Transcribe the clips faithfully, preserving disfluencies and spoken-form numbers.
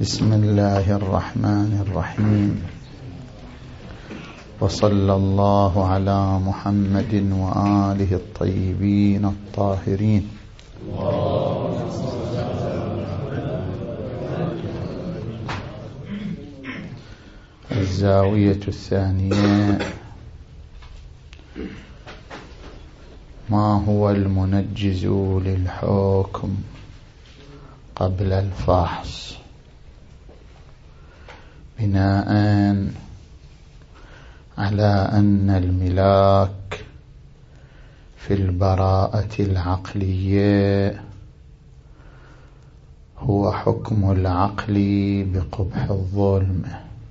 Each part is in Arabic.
بسم الله الرحمن الرحيم، وصلى الله على محمد وآله الطيبين الطاهرين. الزاوية الثانية: ما هو المنجز للحكم قبل الفحص؟ بناء على أن الملاك في البراءة العقلية هو حكم العقل بقبح الظلم،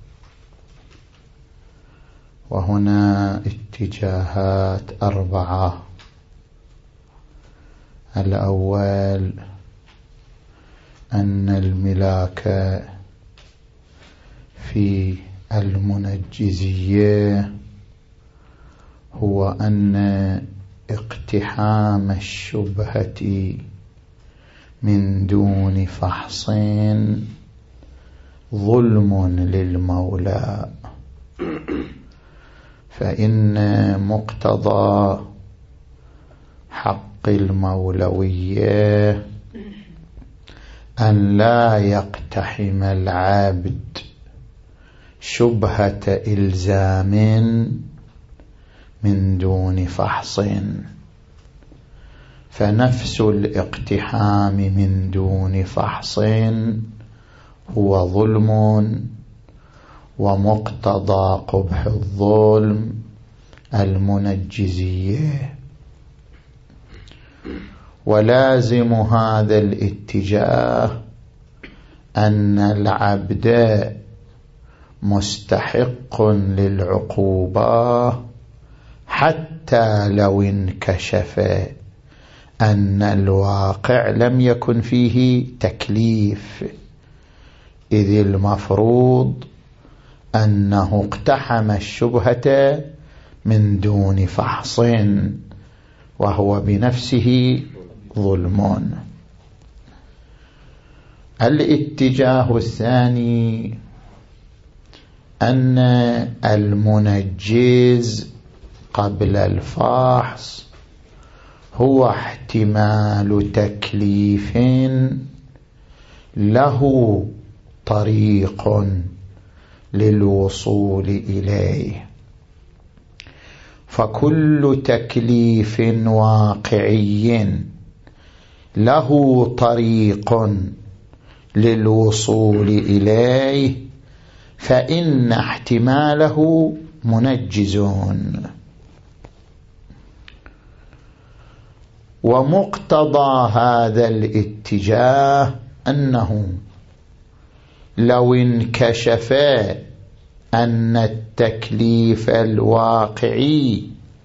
وهنا اتجاهات أربعة. الأول أن الملاك في المنجزية هو أن اقتحام الشبهة من دون فحص ظلم للمولى، فإن مقتضى حق المولوية أن لا يقتحم العبد شبهة إلزام من دون فحص، فنفس الاقتحام من دون فحص هو ظلم، ومقتضى قبح الظلم المنجزية. ولازم هذا الاتجاه أن العبد مستحق للعقوبة حتى لو انكشف أن الواقع لم يكن فيه تكليف، إذ المفروض أنه اقتحم الشبهة من دون فحص، وهو بنفسه ظلم. الاتجاه الثاني أن المنجز قبل الفحص هو احتمال تكليف له طريق للوصول إليه، فكل تكليف واقعي له طريق للوصول إليه فإن احتماله منجزون. ومقتضى هذا الاتجاه أنه لو انكشف أن التكليف الواقعي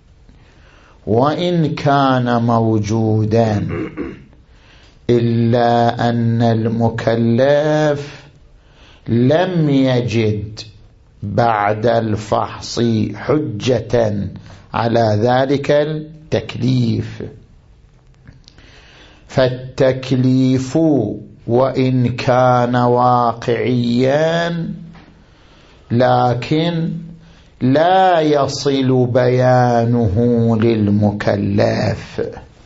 وإن كان موجودا إلا أن المكلف لم يجد بعد الفحص حجة على ذلك التكليف، فالتكليف وإن كان واقعيا لكن لا يصل بيانه للمكلف،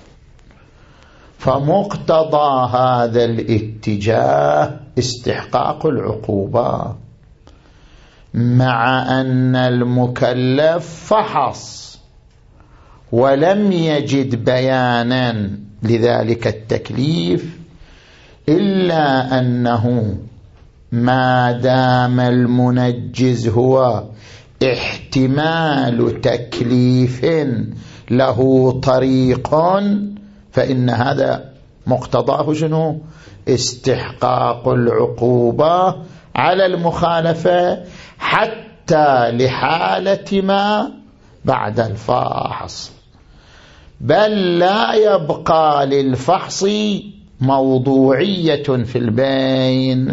فمقتضى هذا الاتجاه استحقاق العقوبة، مع أن المكلف فحص ولم يجد بيانا لذلك التكليف، إلا أنه ما دام المنجز هو احتمال تكليف له طريق، فإن هذا مقتضاه شنو؟ استحقاق العقوبة على المخالفة حتى لحالة ما بعد الفحص، بل لا يبقى للفحص موضوعية في البين.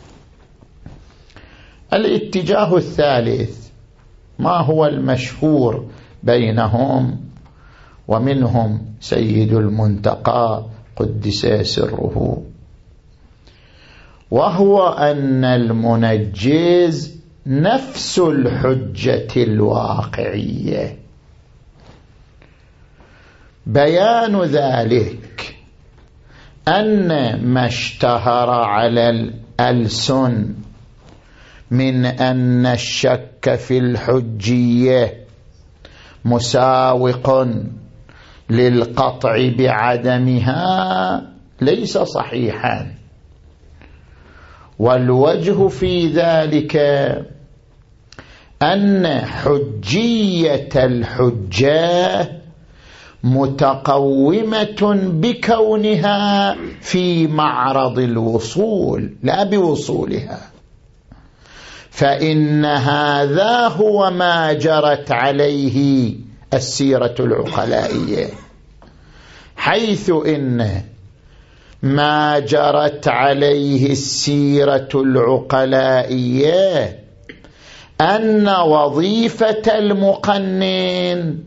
الاتجاه الثالث ما هو المشهور بينهم ومنهم سيد المنتقى قدس سره، وهو أن المنجز نفس الحجة الواقعية. بيان ذلك أن ما اشتهر على الألسن من أن الشك في الحجية مساوق للقطع بعدمها ليس صحيحا، والوجه في ذلك أن حجية الحجة متقومة بكونها في معرض الوصول لا بوصولها، فإن هذا هو ما جرت عليه السيرة العقلائية، حيث إن ما جرت عليه السيرة العقلائية أن وظيفة المقنن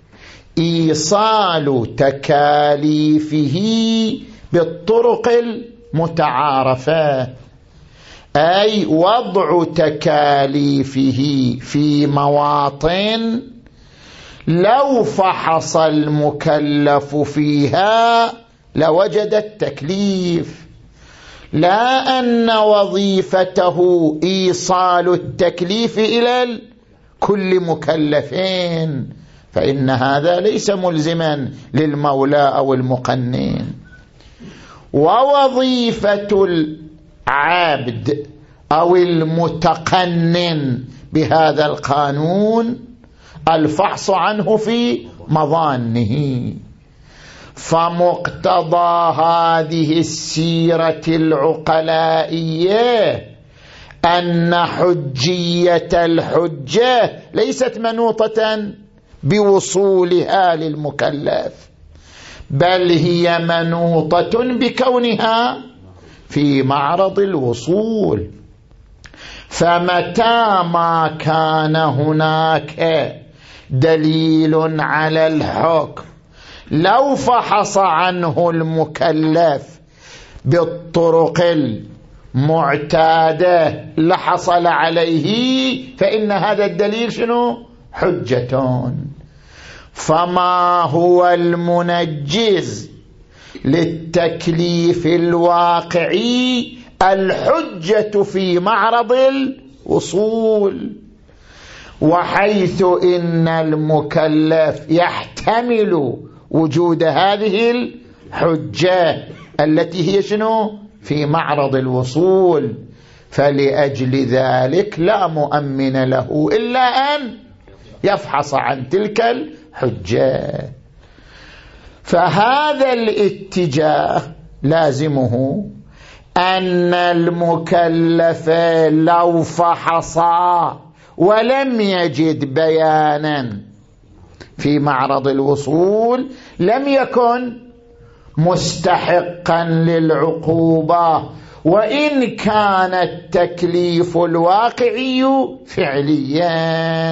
إيصال تكاليفه بالطرق المتعارفة، أي وضع تكاليفه في مواطن لو فحص المكلف فيها لوجد التكليف، لا أن وظيفته إيصال التكليف إلى كل مكلفين، فإن هذا ليس ملزما للمولى أو المقنن. ووظيفة العبد أو المتقنن بهذا القانون الفحص عنه في مظانه، فمقتضى هذه السيرة العقلائية أن حجية الحجة ليست منوطة بوصولها للمكلف، بل هي منوطة بكونها في معرض الوصول. فمتى ما كان هناك دليل على الحكم لو فحص عنه المكلف بالطرق المعتادة لحصل عليه، فإن هذا الدليل شنو؟ حجة. فما هو المنجز للتكليف الواقعي؟ الحجة في معرض الوصول، وحيث إن المكلف يحتمل وجود هذه الحجة التي هي شنو؟ في معرض الوصول، فلأجل ذلك لا مؤمن له إلا أن يفحص عن تلك الحجة. فهذا الاتجاه لازمه أن المكلف لو فحص ولم يجد بيانا في معرض الوصول لم يكن مستحقا للعقوبة، وإن كان التكليف الواقعي فعليا.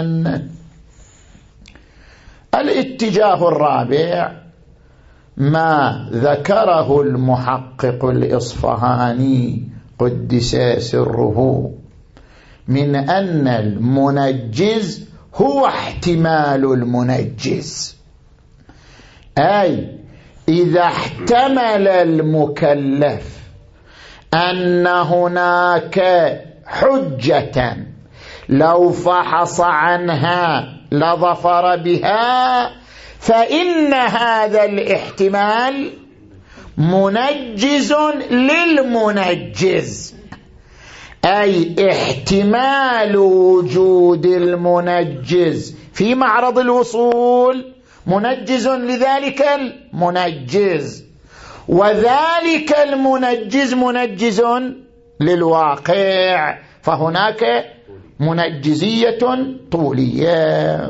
الاتجاه الرابع ما ذكره المحقق الإصفهاني قدس سره من أن المنجز هو احتمال المنجز، أي إذا احتمل المكلف أن هناك حجة لو فحص عنها لظفر بها، فإن هذا الاحتمال منجز للمنجز، أي احتمال وجود المنجز في معرض الوصول منجز لذلك المنجز، وذلك المنجز منجز للواقع، فهناك منجزية طولية.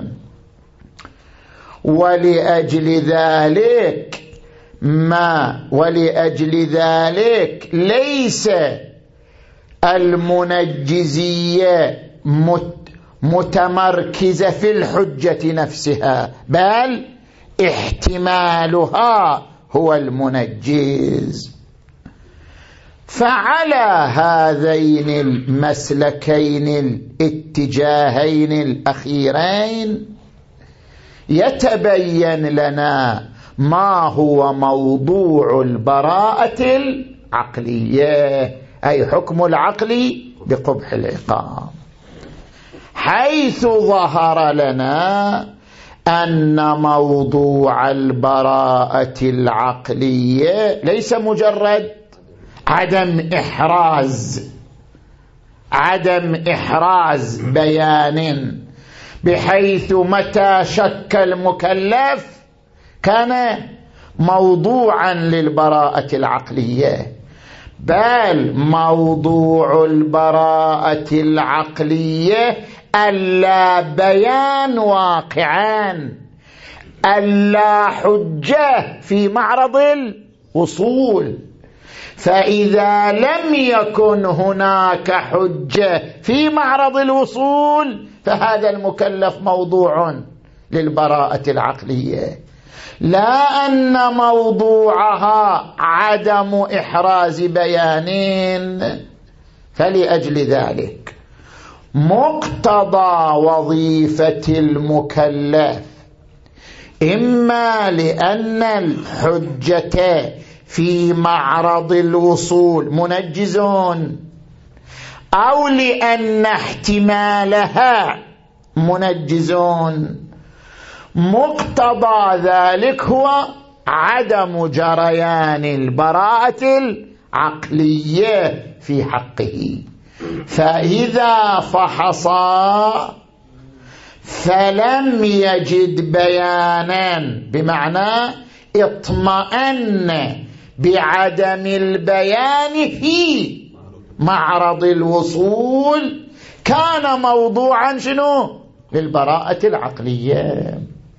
ولأجل ذلك ما ولأجل ذلك ليس المنجزية متمركزة في الحجة نفسها، بل احتمالها هو المنجز. فعلى هذين المسلكين الاتجاهين الأخيرين يتبين لنا ما هو موضوع البراءة العقلية، أي حكم العقل بقبح العقاب، حيث ظهر لنا أن موضوع البراءة العقلية ليس مجرد عدم إحراز عدم إحراز بيان بحيث متى شك المكلف كان موضوعا للبراءة العقلية، بل موضوع البراءة العقلية ألا بيان واقعا، ألا حجة في معرض الوصول. فإذا لم يكن هناك حجة في معرض الوصول فهذا المكلف موضوع للبراءة العقلية، لا أن موضوعها عدم إحراز بيان. فلأجل ذلك مقتضى وظيفة المكلف إما لأن الحجة في معرض الوصول منجز، أو لأن احتمالها منجز. مقتضى ذلك هو عدم جريان البراءة العقلية في حقه. فإذا فحص فلم يجد بيانا بمعنى اطمأن بعدم البيان في معرض الوصول، كان موضوعا شنو؟ للبراءة العقلية.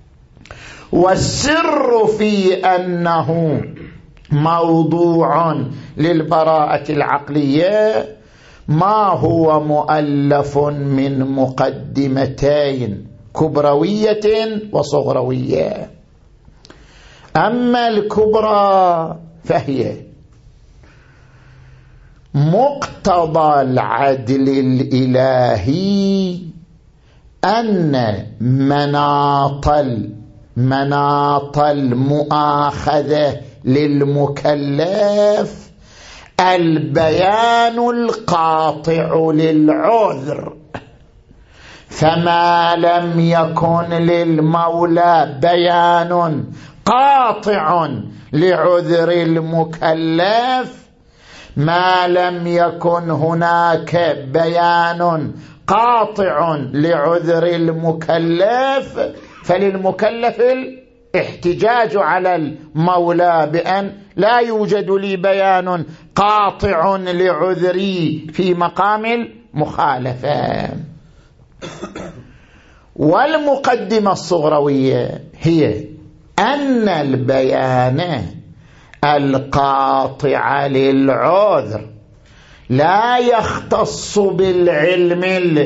والسر في أنه موضوع للبراءة العقلية ما هو مؤلف من مقدمتين كبروية وصغروية. أما الكبرى فهي مقتضى العدل الإلهي أن مناط مناط المؤاخذة للمكلف البيان القاطع للعذر، فما لم يكن للمولى بيان قاطع لعذر المكلف، ما لم يكن هناك بيان قاطع لعذر المكلف فللمكلف الاحتجاج على المولى بأن لا يوجد لي بيان قاطع لعذري في مقام المخالفة. والمقدمة الصغروية هي أن البيان القاطع للعذر لا يختص بالعلم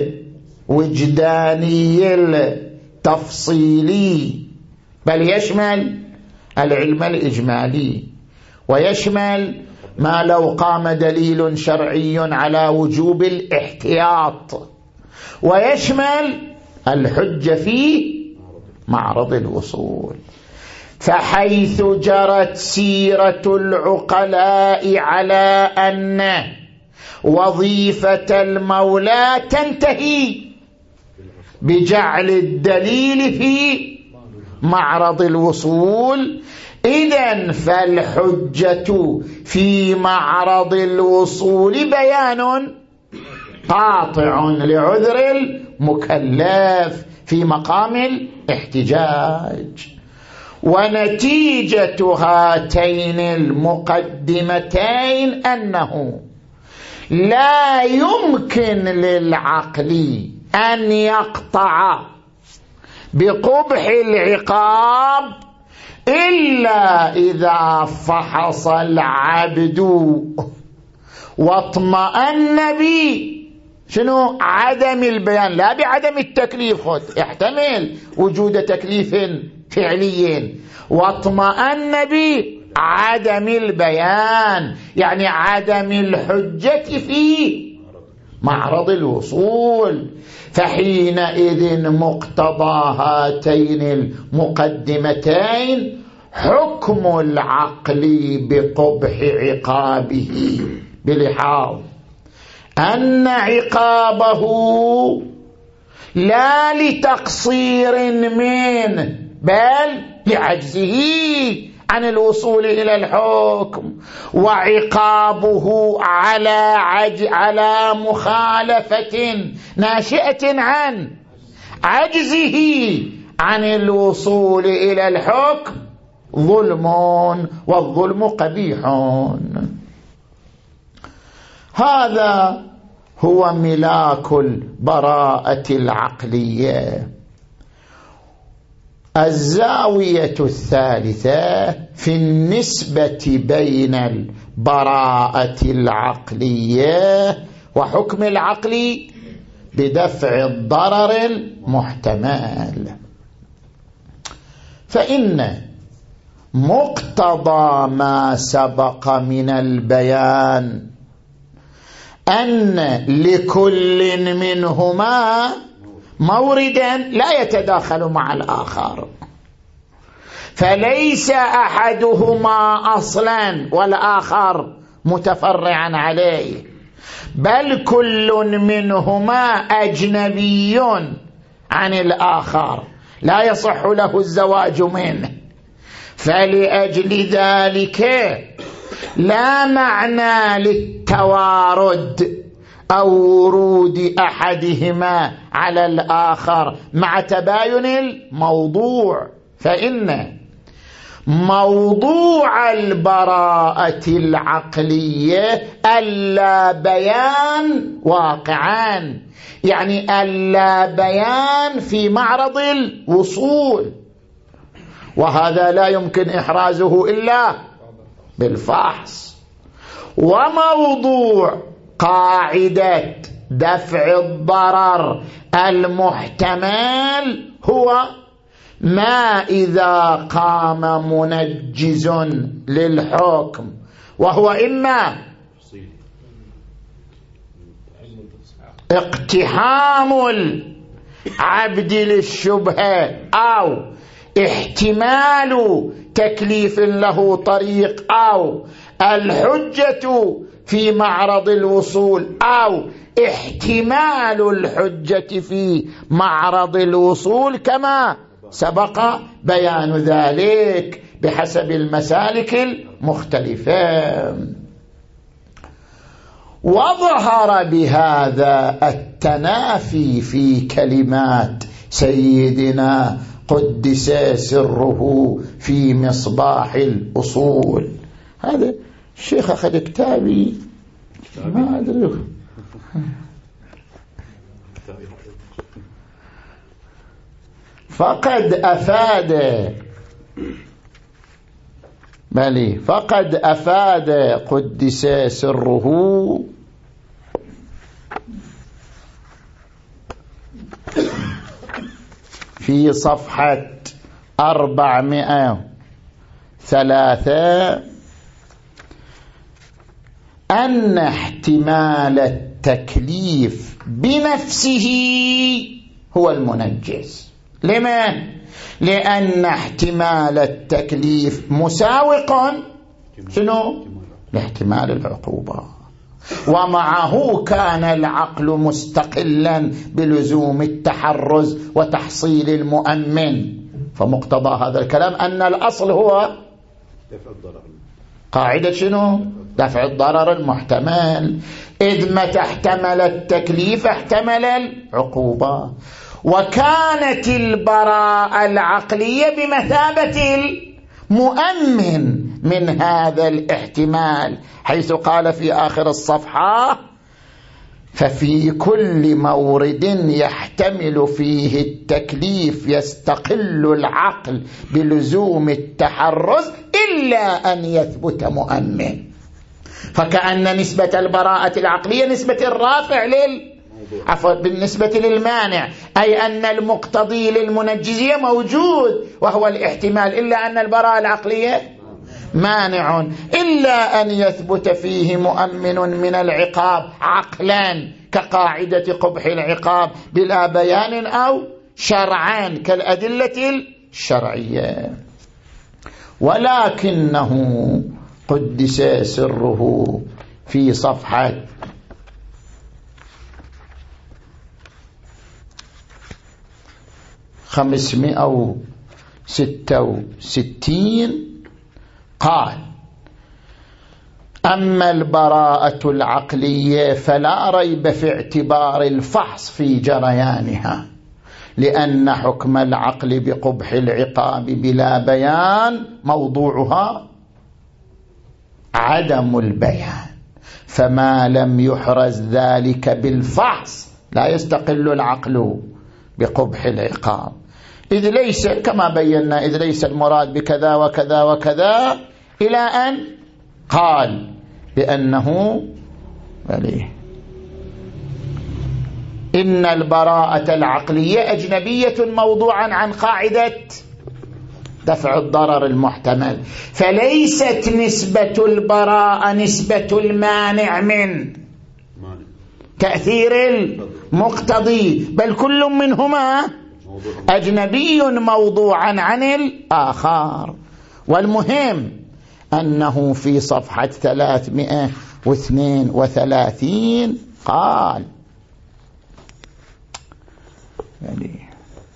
الوجداني التفصيلي، بل يشمل العلم الإجمالي، ويشمل ما لو قام دليل شرعي على وجوب الاحتياط، ويشمل الحجة في معرض الوصول. فحيث جرت سيرة العقلاء على أن وظيفة المولى تنتهي بجعل الدليل في معرض الوصول، إذن فالحجة في معرض الوصول بيان قاطع لعذر المكلف في مقام الاحتجاج. ونتيجة هاتين المقدمتين أنه لا يمكن للعقل أن يقطع بقبح العقاب إلا إذا فحص العبد واطمأن بي شنو عدم البيان، لا بعدم التكليف، خد احتمل وجود تكليف فعلي، واطمأن بي عدم البيان، يعني عدم الحجة في معرض الوصول. فحينئذ مقتضى هاتين المقدمتين حكم العقل بقبح عقابه، بلحاظ أن عقابه لا لتقصير منه بل لعجزه عن الوصول إلى الحكم، وعقابه على عج على مخالفة ناشئة عن عجزه عن الوصول إلى الحكم ظلم، والظلم قبيح. هذا هو ملاك البراءة العقلية. الزاوية الثالثة في النسبة بين البراءة العقلية وحكم العقل بدفع الضرر المحتمل. فإن مقتضى ما سبق من البيان أن لكل منهما موردا لا يتداخل مع الآخر، فليس أحدهما أصلا والآخر متفرعا عليه، بل كل منهما أجنبي عن الآخر لا يصح له الزواج منه. فلأجل ذلك لا معنى للتوارد أو ورود أحدهما على الآخر مع تباين الموضوع، فإن موضوع البراءة العقلية ألا بيان واقعان، يعني ألا بيان في معرض الوصول، وهذا لا يمكن إحرازه إلا بالفحص. وموضوع قاعدة دفع الضرر المحتمل هو ما إذا قام منجز للحكم، وهو إما اقتحام العبد للشبهة أو احتمال تكليف له طريق أو الحجة في معرض الوصول أو احتمال الحجة في معرض الوصول كما سبق بيان ذلك بحسب المسالك المختلفة. وظهر بهذا التنافي في كلمات سيدنا قدس سره في مصباح الأصول. هذا الشيخ أخذ كتابي ما أدري فقد أفاد بلي فقد أفاد قدس سره في صفحة أربعمائة ثلاثة أن احتمال التكليف بنفسه هو المنجز. لمن؟ لأن احتمال التكليف مساوق شنو؟ لاحتمال العقوبة، ومعه كان العقل مستقلا بلزوم التحرز وتحصيل المؤمن. فمقتضى هذا الكلام أن الأصل هو دفع الضرر. قاعدة شنو؟ دفع الضرر المحتمل، إذ متى احتمل التكليف احتمل العقوبة. وكانت البراءة العقلية بمثابة المؤمن من هذا الاحتمال، حيث قال في آخر الصفحة: ففي كل مورد يحتمل فيه التكليف يستقل العقل بلزوم التحرز إلا أن يثبت مؤمن. فكأن نسبة البراءة العقلية نسبة الرافع لل عفوا بالنسبة للمانع، أي أن المقتضي للمنجزية موجود وهو الاحتمال، إلا أن البراءة العقلية مانع إلا أن يثبت فيه مؤمن من العقاب عقلا كقاعدة قبح العقاب بلا بيان أو شرعا كالأدلة الشرعية. ولكنه قدس سره في صفحة خمسمائة وستة وستين قال: أما البراءة العقلية فلا ريب في اعتبار الفحص في جريانها، لأن حكم العقل بقبح العقاب بلا بيان موضوعها عدم البيان، فما لم يحرز ذلك بالفحص لا يستقل العقل بقبح العقاب، إذ ليس كما بينا إذ ليس المراد بكذا وكذا وكذا، إلى أن قال بأنه بليه إن البراءة العقلية أجنبية موضوعا عن قاعدة دفع الضرر المحتمل، فليست نسبة البراءة نسبة المانع من تأثير المقتضي، بل كل منهما أجنبي موضوعا عن الآخر. والمهم أنه في صفحة ثلاثمائة واثنين وثلاثين قال يعني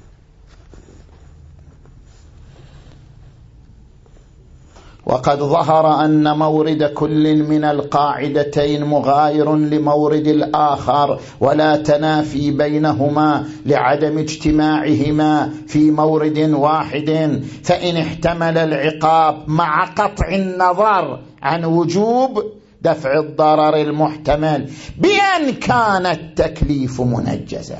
وقد ظهر أن مورد كل من القاعدتين مغاير لمورد الآخر، ولا تنافي بينهما لعدم اجتماعهما في مورد واحد، فإن احتمل العقاب مع قطع النظر عن وجوب دفع الضرر المحتمل بأن كان التكليف منجزا،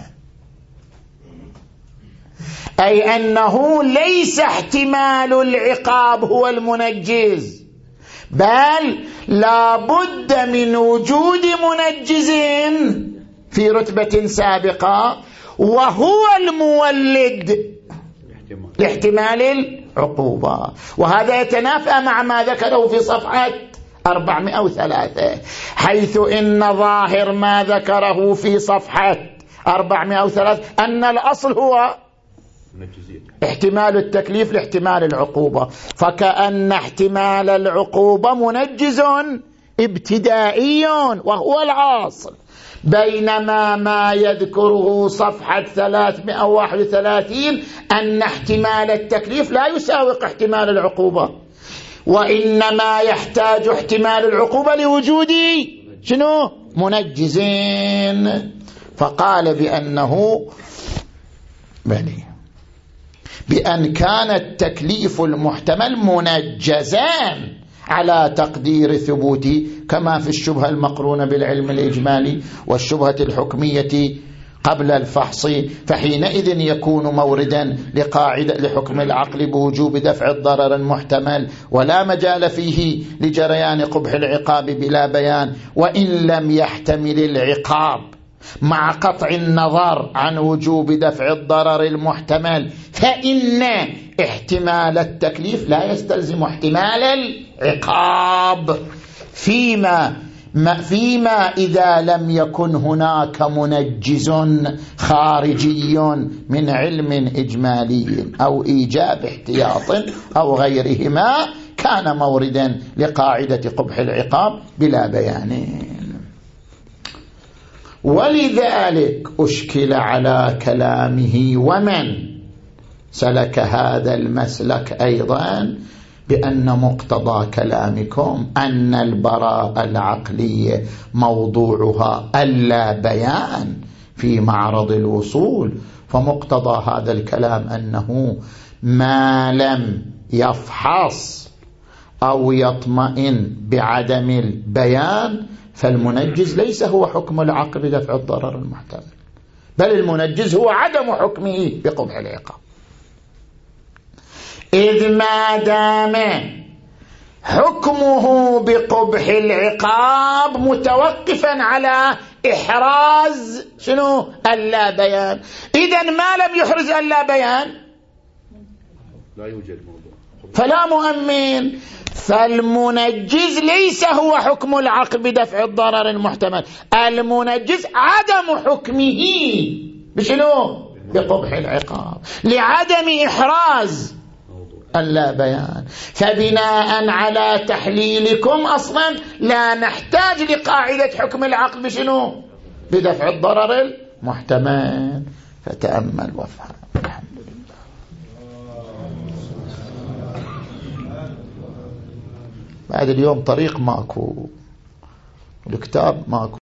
أي أنه ليس احتمال العقاب هو المنجز، بل لا بد من وجود منجز في رتبة سابقة وهو المولد لاحتمال العقوبة. وهذا يتنافى مع ما ذكره في صفحة أربعمائة وثلاثة، حيث إن ظاهر ما ذكره في صفحة أربعمائة وثلاثة أن الأصل هو احتمال التكليف لاحتمال العقوبة، فكأن احتمال العقوبة منجز ابتدائي وهو العاصل، بينما ما يذكره صفحة ثلاثمائة وواحد وثلاثين أن احتمال التكليف لا يساوق احتمال العقوبة، وإنما يحتاج احتمال العقوبة لوجود شنو؟ منجزين. فقال بأنه بني بأن كان التكليف المحتمل منجزان على تقدير ثبوته، كما في الشبهة المقرونة بالعلم الإجمالي والشبهة الحكمية قبل الفحص، فحينئذ يكون موردا لقاعدة لحكم العقل بوجوب دفع الضرر المحتمل، ولا مجال فيه لجريان قبح العقاب بلا بيان، وإن لم يحتمل العقاب مع قطع النظر عن وجوب دفع الضرر المحتمل، فإن احتمال التكليف لا يستلزم احتمال العقاب، فيما ما فيما إذا لم يكن هناك منجز خارجي من علم إجمالي أو إيجاب احتياط أو غيرهما، كان موردا لقاعدة قبح العقاب بلا بيان. ولذلك أشكل على كلامه ومن سلك هذا المسلك أيضا بأن مقتضى كلامكم أن البراءة العقلية موضوعها ألا بيان في معرض الوصول، فمقتضى هذا الكلام أنه ما لم يفحص أو يطمئن بعدم البيان فالمنجز ليس هو حكم العقل بدفع الضرر المحتمل، بل المنجز هو عدم حكمه بقبح العقاب، إذ ما دام حكمه بقبح العقاب متوقفا على إحراز شنو؟ اللا بيان. إذن ما لم يحرز اللا بيان لا يوجد موضوع فلا مؤمن. فالمنجز ليس هو حكم العقل بدفع الضرر المحتمل، المنجز عدم حكمه بشنو؟ بقبح العقاب، لعدم إحراز اللا بيان. فبناء على تحليلكم أصلا لا نحتاج لقاعدة حكم العقل بشنو؟ بدفع الضرر المحتمل. فتأمل وافهم. الحمد لله. بعد اليوم طريق ماكو، الكتاب ماكو.